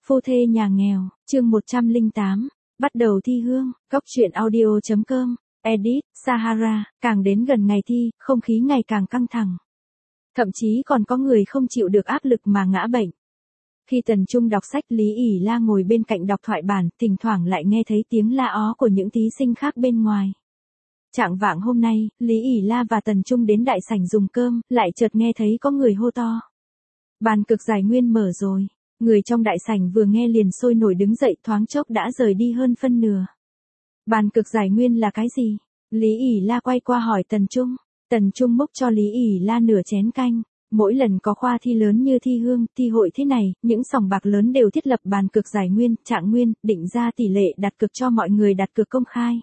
Phu thê nhà nghèo, chương 108, bắt đầu thi hương, góc truyện audio.com, edit, Sahara, càng đến gần ngày thi, không khí ngày càng căng thẳng. Thậm chí còn có người không chịu được áp lực mà ngã bệnh. Khi Tần Trung đọc sách, Lý ỉ La ngồi bên cạnh đọc thoại bản, thỉnh thoảng lại nghe thấy tiếng la ó của những thí sinh khác bên ngoài. Chạng vạng hôm nay, Lý ỉ La và Tần Trung đến đại sảnh dùng cơm, lại chợt nghe thấy có người hô to. Bàn cực giải nguyên mở rồi. Người trong đại sảnh vừa nghe liền sôi nổi đứng dậy, thoáng chốc đã rời đi hơn phân nửa. Bàn cực giải nguyên là cái gì? Lý ỉ La quay qua hỏi Tần Trung. Tần Trung múc cho Lý ỉ La nửa chén canh. Mỗi lần có khoa thi lớn như thi hương, thi hội thế này, những sòng bạc lớn đều thiết lập bàn cực giải nguyên, trạng nguyên, định ra tỷ lệ đặt cược cho mọi người đặt cược công khai.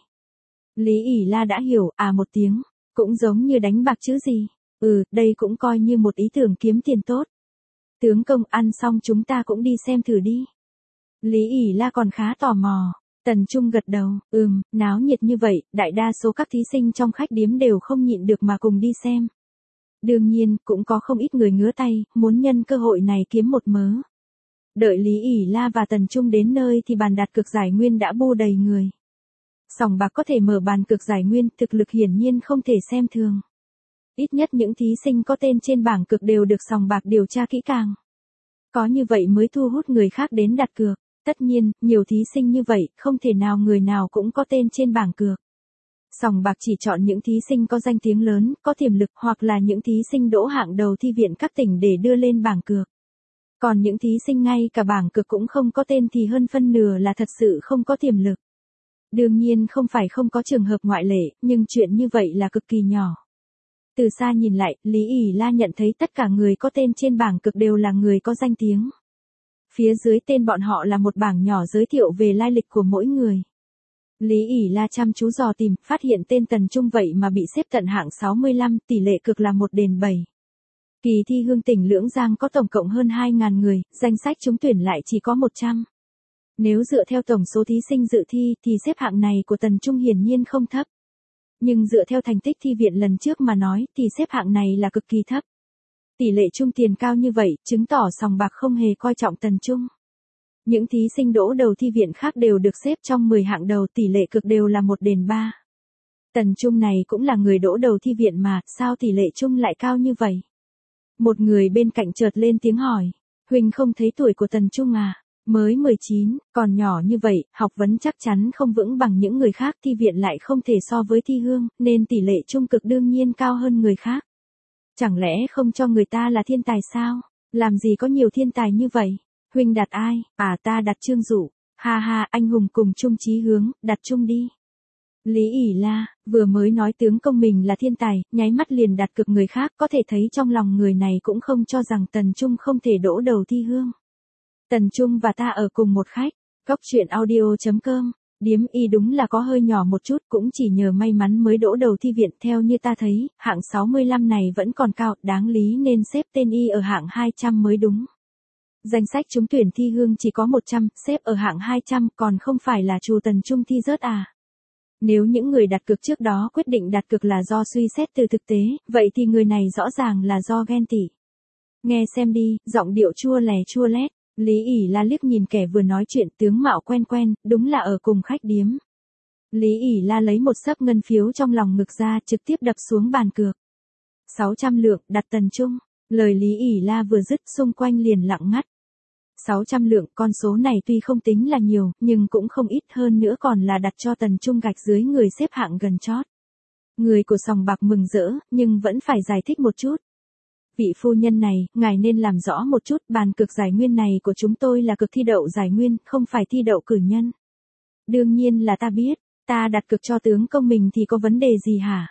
Lý ỉ La đã hiểu, một tiếng, cũng giống như đánh bạc chứ gì. Đây cũng coi như một ý tưởng kiếm tiền tốt. Tướng công, ăn xong chúng ta cũng đi xem thử đi. Lý ỉ La còn khá tò mò. Tần Trung gật đầu, náo nhiệt như vậy, đại đa số các thí sinh trong khách điếm đều không nhịn được mà cùng đi xem. Đương nhiên, cũng có không ít người ngứa tay, muốn nhân cơ hội này kiếm một mớ. Đợi Lý ỉ La và Tần Trung đến nơi thì bàn đặt cược giải nguyên đã bu đầy người. Sòng bạc có thể mở bàn cược giải nguyên, thực lực hiển nhiên không thể xem thường. Ít nhất những thí sinh có tên trên bảng cược đều được sòng bạc điều tra kỹ càng. Có như vậy mới thu hút người khác đến đặt cược. Tất nhiên, nhiều thí sinh như vậy, không thể nào người nào cũng có tên trên bảng cược. Sòng bạc chỉ chọn những thí sinh có danh tiếng lớn, có tiềm lực, hoặc là những thí sinh đỗ hạng đầu thi viện các tỉnh để đưa lên bảng cược. Còn những thí sinh ngay cả bảng cược cũng không có tên thì hơn phân nửa là thật sự không có tiềm lực. Đương nhiên không phải không có trường hợp ngoại lệ, nhưng chuyện như vậy là cực kỳ nhỏ. Từ xa nhìn lại, Lý ỉ La nhận thấy tất cả người có tên trên bảng cược đều là người có danh tiếng. Phía dưới tên bọn họ là một bảng nhỏ giới thiệu về lai lịch của mỗi người. Lý ỉ La chăm chú dò tìm, phát hiện tên Tần Trung vậy mà bị xếp tận hạng 65, tỷ lệ cực là 1:7. Kỳ thi hương tỉnh Lưỡng Giang có tổng cộng hơn 2.000 người, danh sách trúng tuyển lại chỉ có 100. Nếu dựa theo tổng số thí sinh dự thi thì xếp hạng này của Tần Trung hiển nhiên không thấp. Nhưng dựa theo thành tích thi viện lần trước mà nói thì xếp hạng này là cực kỳ thấp. Tỷ lệ trung tiền cao như vậy, chứng tỏ sòng bạc không hề coi trọng Tần Trung. Những thí sinh đỗ đầu thi viện khác đều được xếp trong 10 hạng đầu, tỷ lệ cực đều là 1:3. Tần Trung này cũng là người đỗ đầu thi viện mà, sao tỷ lệ chung lại cao như vậy? Một người bên cạnh chợt lên tiếng hỏi, Huỳnh không thấy tuổi của Tần Trung à? Mới 19, còn nhỏ như vậy, học vấn chắc chắn không vững bằng những người khác, thi viện lại không thể so với thi hương, nên tỷ lệ trung cực đương nhiên cao hơn người khác. Chẳng lẽ không cho người ta là thiên tài sao? Làm gì có nhiều thiên tài như vậy? Huỳnh đặt ai? Ta đặt Trương Dụ. Ha, anh hùng cùng chung chí hướng, đặt chung đi. Lý ỉ La, vừa mới nói tướng công mình là thiên tài, nháy mắt liền đặt cược người khác, có thể thấy trong lòng người này cũng không cho rằng Tần Trung không thể đỗ đầu thi hương. Tần Trung và ta ở cùng một khách, góc truyện audio.com, điếm y đúng là có hơi nhỏ một chút, cũng chỉ nhờ may mắn mới đỗ đầu thi viện. Theo như ta thấy, hạng 65 này vẫn còn cao, đáng lý nên xếp tên y ở hạng 200 mới đúng. Danh sách trúng tuyển thi hương chỉ có 100, xếp ở hạng 200, còn không phải là chù Tần Trung thi rớt à? Nếu những người đặt cược trước đó quyết định đặt cược là do suy xét từ thực tế, vậy thì người này rõ ràng là do ghen tị. Nghe xem đi, giọng điệu chua lè chua lét. Lý ỉ La liếc nhìn kẻ vừa nói chuyện, tướng mạo quen quen, đúng là ở cùng khách điếm. Lý ỉ La lấy một xấp ngân phiếu trong lòng ngực ra, trực tiếp đập xuống bàn cược. 600 lượng, đặt Tần Trung. Lời Lý ỉ La vừa dứt, xung quanh liền lặng ngắt. 600 lượng, con số này tuy không tính là nhiều, nhưng cũng không ít, hơn nữa còn là đặt cho Tần Trung gạch dưới người xếp hạng gần chót. Người của sòng bạc mừng rỡ, nhưng vẫn phải giải thích một chút. Vị phu nhân này, ngài nên làm rõ một chút, bàn cực giải nguyên này của chúng tôi là cực thi đậu giải nguyên, không phải thi đậu cử nhân. Đương nhiên là ta biết, ta đặt cược cho tướng công mình thì có vấn đề gì hả?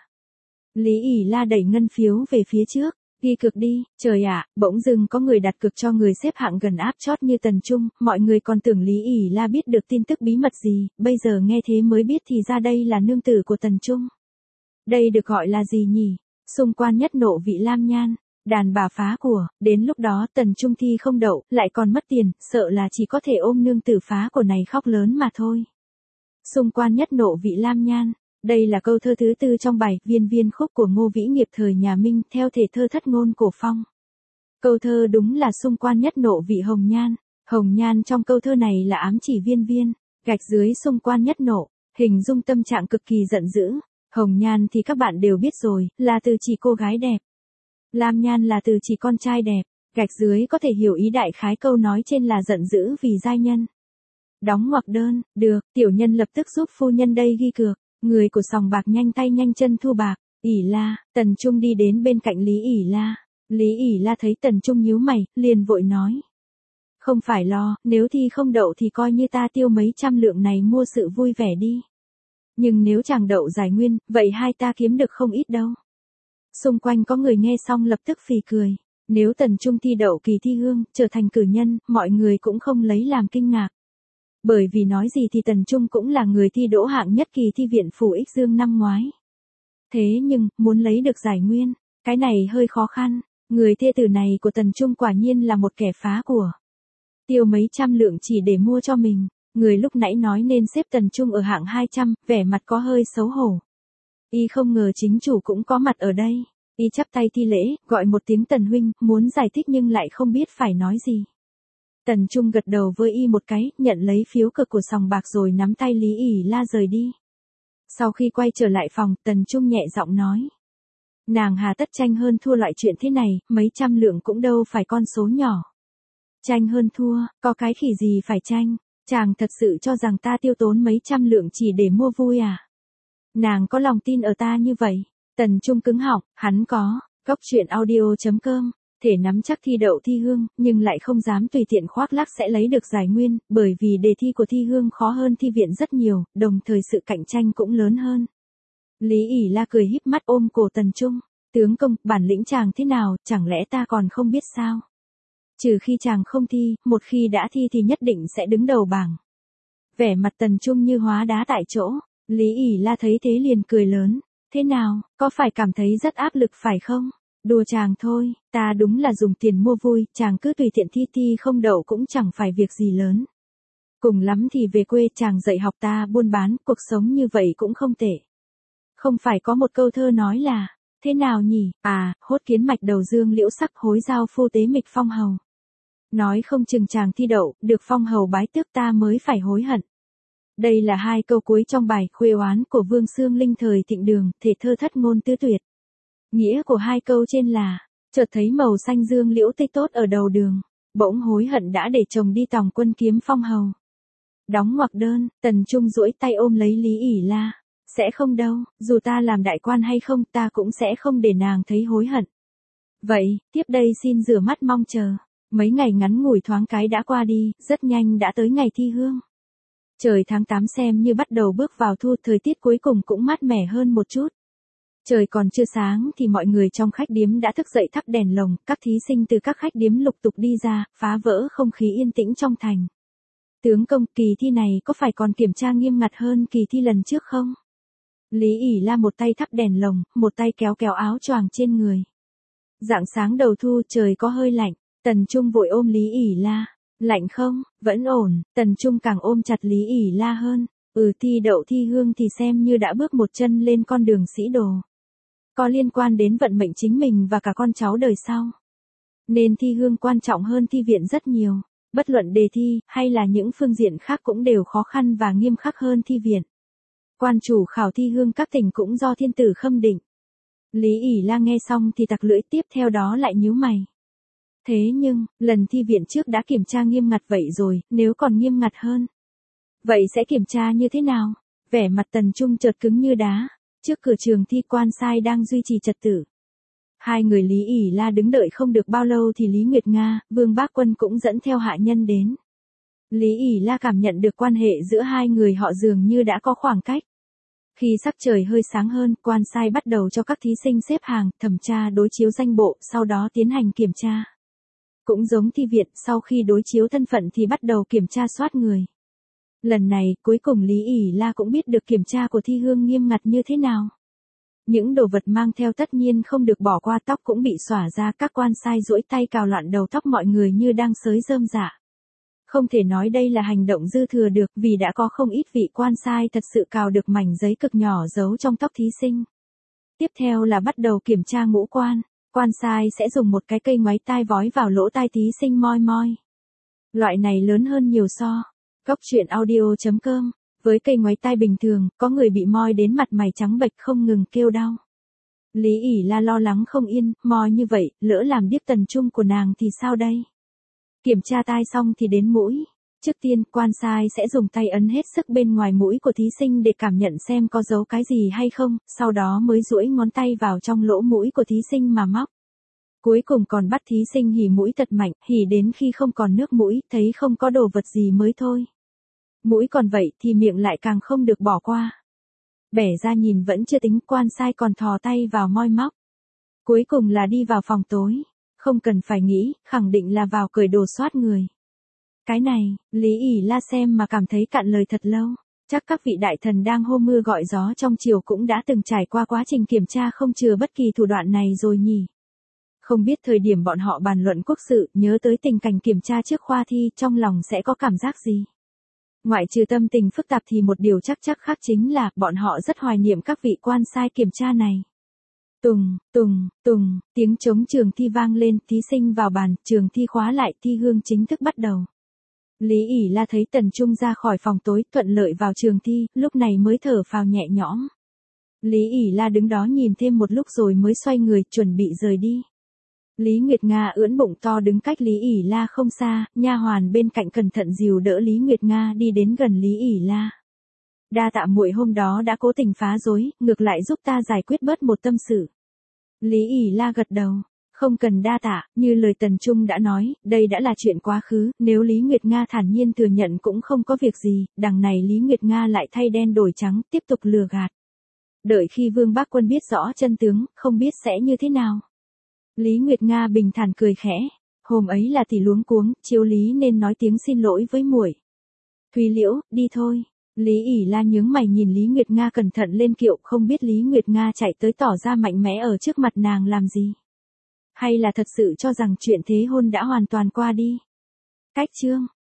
Lý ỉ La đẩy ngân phiếu về phía trước, ghi cược đi. Trời ạ, bỗng dưng có người đặt cược cho người xếp hạng gần áp chót như Tần Trung, mọi người còn tưởng Lý ỉ La biết được tin tức bí mật gì, bây giờ nghe thế mới biết thì ra đây là nương tử của Tần Trung. Đây được gọi là gì nhỉ? Xung quan nhất nộ vị lam nhan. Đàn bà phá của, đến lúc đó Tần Trung thi không đậu, lại còn mất tiền, sợ là chỉ có thể ôm nương tử phá của này khóc lớn mà thôi. Xung quan nhất nộ vị lam nhan, đây là câu thơ thứ 4 trong bài Viên Viên Khúc của Ngô Vĩ Nghiệp thời nhà Minh, theo thể thơ thất ngôn cổ phong. Câu thơ đúng là xung quan nhất nộ vị hồng nhan. Hồng nhan trong câu thơ này là ám chỉ Viên Viên, gạch dưới xung quan nhất nộ, hình dung tâm trạng cực kỳ giận dữ. Hồng nhan thì các bạn đều biết rồi, là từ chỉ cô gái đẹp. Lam nhan là từ chỉ con trai đẹp, gạch dưới có thể hiểu ý đại khái câu nói trên là giận dữ vì giai nhân. Đóng ngoặc đơn, được, tiểu nhân lập tức giúp phu nhân đây ghi cược. Người của sòng bạc nhanh tay nhanh chân thu bạc. ỉ La, Tần Trung đi đến bên cạnh Lý ỉ La. Lý ỉ La thấy Tần Trung nhíu mày, liền vội nói. Không phải lo, nếu thi không đậu thì coi như ta tiêu mấy trăm lượng này mua sự vui vẻ đi. Nhưng nếu chàng đậu giải nguyên, vậy hai ta kiếm được không ít đâu. Xung quanh có người nghe xong lập tức phì cười. Nếu Tần Trung thi đậu kỳ thi hương, trở thành cử nhân, mọi người cũng không lấy làm kinh ngạc. Bởi vì nói gì thì Tần Trung cũng là người thi đỗ hạng nhất kỳ thi viện Phủ Ích Dương năm ngoái. Thế nhưng, muốn lấy được giải nguyên, cái này hơi khó khăn. Người thê tử này của Tần Trung quả nhiên là một kẻ phá của. Tiêu mấy trăm lượng chỉ để mua cho mình. Người lúc nãy nói nên xếp Tần Trung ở hạng 200, vẻ mặt có hơi xấu hổ. Y không ngờ chính chủ cũng có mặt ở đây. Y chắp tay thi lễ, gọi một tiếng Tần huynh, muốn giải thích nhưng lại không biết phải nói gì. Tần Trung gật đầu với Y một cái, nhận lấy phiếu cược của sòng bạc rồi nắm tay Lý ỉ La rời đi. Sau khi quay trở lại phòng, Tần Trung nhẹ giọng nói. Nàng hà tất tranh hơn thua loại chuyện thế này, mấy trăm lượng cũng đâu phải con số nhỏ. Tranh hơn thua, có cái khỉ gì phải tranh, chàng thật sự cho rằng ta tiêu tốn mấy trăm lượng chỉ để mua vui à? Nàng có lòng tin ở ta như vậy? Tần Trung cứng họng, hắn có, Cóc truyện audio.com, thể nắm chắc thi đậu thi hương, nhưng lại không dám tùy tiện khoác lác sẽ lấy được giải nguyên, bởi vì đề thi của thi hương khó hơn thi viện rất nhiều, đồng thời sự cạnh tranh cũng lớn hơn. Lý ỉ La cười híp mắt ôm cổ Tần Trung, tướng công, bản lĩnh chàng thế nào, chẳng lẽ ta còn không biết sao? Trừ khi chàng không thi, một khi đã thi thì nhất định sẽ đứng đầu bảng. Vẻ mặt Tần Trung như hóa đá tại chỗ, Lý ỉ La thấy thế liền cười lớn, thế nào, có phải cảm thấy rất áp lực phải không? Đùa chàng thôi, ta đúng là dùng tiền mua vui, chàng cứ tùy tiện thi không đậu cũng chẳng phải việc gì lớn. Cùng lắm thì về quê chàng dạy học ta buôn bán, cuộc sống như vậy cũng không tệ. Không phải có một câu thơ nói là, thế nào nhỉ, hốt kiến mạch đầu dương liễu sắc hối giao phu tế mịch phong hầu. Nói không chừng chàng thi đậu, được phong hầu bái tước ta mới phải hối hận. Đây là hai câu cuối trong bài Khuê oán của Vương Xương Linh thời Thịnh Đường, thể thơ thất ngôn tứ tuyệt. Nghĩa của hai câu trên là, chợt thấy màu xanh dương liễu tây tốt ở đầu đường, bỗng hối hận đã để chồng đi tòng quân kiếm phong hầu. Đóng ngoặc đơn, Tần Trung duỗi tay ôm lấy Lý ỉ La, sẽ không đâu, dù ta làm đại quan hay không ta cũng sẽ không để nàng thấy hối hận. Vậy, tiếp đây xin rửa mắt mong chờ. Mấy ngày ngắn ngủi thoáng cái đã qua đi, rất nhanh đã tới ngày thi hương. Trời tháng 8 xem như bắt đầu bước vào thu, thời tiết cuối cùng cũng mát mẻ hơn một chút. Trời còn chưa sáng thì mọi người trong khách điếm đã thức dậy thắp đèn lồng, các thí sinh từ các khách điếm lục tục đi ra, phá vỡ không khí yên tĩnh trong thành. Tướng công, kỳ thi này có phải còn kiểm tra nghiêm ngặt hơn kỳ thi lần trước không? Lý ỉ La một tay thắp đèn lồng, một tay kéo kéo áo choàng trên người. Rạng sáng đầu thu trời có hơi lạnh, Tần Trung vội ôm Lý ỉ La. Lạnh không, vẫn ổn, Tần Trung càng ôm chặt Lý ỉ La hơn. Thi đậu thi hương thì xem như đã bước một chân lên con đường sĩ đồ. Có liên quan đến vận mệnh chính mình và cả con cháu đời sau. Nên thi hương quan trọng hơn thi viện rất nhiều. Bất luận đề thi, hay là những phương diện khác cũng đều khó khăn và nghiêm khắc hơn thi viện. Quan chủ khảo thi hương các tỉnh cũng do thiên tử khâm định. Lý ỉ La nghe xong thì tặc lưỡi, tiếp theo đó lại nhíu mày. Thế nhưng, lần thi viện trước đã kiểm tra nghiêm ngặt vậy rồi, nếu còn nghiêm ngặt hơn. Vậy sẽ kiểm tra như thế nào? Vẻ mặt Tần Trung chợt cứng như đá. Trước cửa trường thi quan sai đang duy trì trật tự. Hai người Lý ỉ La đứng đợi không được bao lâu thì Lý Nguyệt Nga, Vương Bác Quân cũng dẫn theo hạ nhân đến. Lý ỉ La cảm nhận được quan hệ giữa hai người họ dường như đã có khoảng cách. Khi sắc trời hơi sáng hơn, quan sai bắt đầu cho các thí sinh xếp hàng, thẩm tra đối chiếu danh bộ, sau đó tiến hành kiểm tra. Cũng giống thi viện, sau khi đối chiếu thân phận thì bắt đầu kiểm tra soát người. Lần này, cuối cùng Lý ỉ La cũng biết được kiểm tra của thi hương nghiêm ngặt như thế nào. Những đồ vật mang theo tất nhiên không được bỏ qua, tóc cũng bị xõa ra, các quan sai duỗi tay cào loạn đầu tóc mọi người như đang xới rơm rạ. Không thể nói đây là hành động dư thừa được, vì đã có không ít vị quan sai thật sự cào được mảnh giấy cực nhỏ giấu trong tóc thí sinh. Tiếp theo là bắt đầu kiểm tra ngũ quan. Quan sai sẽ dùng một cái cây ngoáy tai vói vào lỗ tai thí sinh moi moi. Loại này lớn hơn nhiều so. Góc truyện audio.com. Với cây ngoáy tai bình thường, có người bị moi đến mặt mày trắng bệch không ngừng kêu đau. Lý ỉ la lo lắng không yên, moi như vậy, lỡ làm điếc Tần Trung của nàng thì sao đây? Kiểm tra tai xong thì đến mũi. Trước tiên, quan sai sẽ dùng tay ấn hết sức bên ngoài mũi của thí sinh để cảm nhận xem có giấu cái gì hay không, sau đó mới duỗi ngón tay vào trong lỗ mũi của thí sinh mà móc. Cuối cùng còn bắt thí sinh hỉ mũi thật mạnh, hỉ đến khi không còn nước mũi, thấy không có đồ vật gì mới thôi. Mũi còn vậy thì miệng lại càng không được bỏ qua. Bẻ ra nhìn vẫn chưa tính, quan sai còn thò tay vào moi móc. Cuối cùng là đi vào phòng tối. Không cần phải nghĩ, khẳng định là vào cởi đồ soát người. Cái này, Lý ỉ la xem mà cảm thấy cạn lời thật lâu. Chắc các vị đại thần đang hô mưa gọi gió trong triều cũng đã từng trải qua quá trình kiểm tra không chừa bất kỳ thủ đoạn này rồi nhỉ. Không biết thời điểm bọn họ bàn luận quốc sự, nhớ tới tình cảnh kiểm tra trước khoa thi, trong lòng sẽ có cảm giác gì? Ngoại trừ tâm tình phức tạp thì một điều chắc khác chính là, bọn họ rất hoài niệm các vị quan sai kiểm tra này. Tùng, tùng, tùng, tiếng trống trường thi vang lên, thí sinh vào bàn, trường thi khóa lại, thi hương chính thức bắt đầu. Lý ỉ la thấy Tần Trung ra khỏi phòng tối, thuận lợi vào trường thi, lúc này mới thở phào nhẹ nhõm. Lý ỉ la đứng đó nhìn thêm một lúc rồi mới xoay người, chuẩn bị rời đi. Lý Nguyệt Nga ưỡn bụng to đứng cách Lý ỉ la không xa, nha hoàn bên cạnh cẩn thận dìu đỡ Lý Nguyệt Nga đi đến gần Lý ỉ la. Đa tạ muội hôm đó đã cố tình phá rối, ngược lại giúp ta giải quyết bớt một tâm sự. Lý ỉ la gật đầu. Không cần đa tạ, như lời Tần Trung đã nói, đây đã là chuyện quá khứ, nếu Lý Nguyệt Nga thản nhiên thừa nhận cũng không có việc gì, đằng này Lý Nguyệt Nga lại thay đen đổi trắng, tiếp tục lừa gạt. Đợi khi Vương Bác Quân biết rõ chân tướng, không biết sẽ như thế nào. Lý Nguyệt Nga bình thản cười khẽ, hôm ấy là tỷ luống cuống, chiếu lý nên nói tiếng xin lỗi với muội. Thúy Liễu, đi thôi. Lý ỉ la nhướng mày nhìn Lý Nguyệt Nga cẩn thận lên kiệu, không biết Lý Nguyệt Nga chạy tới tỏ ra mạnh mẽ ở trước mặt nàng làm gì. Hay là thật sự cho rằng chuyện thế hôn đã hoàn toàn qua đi. Cách chương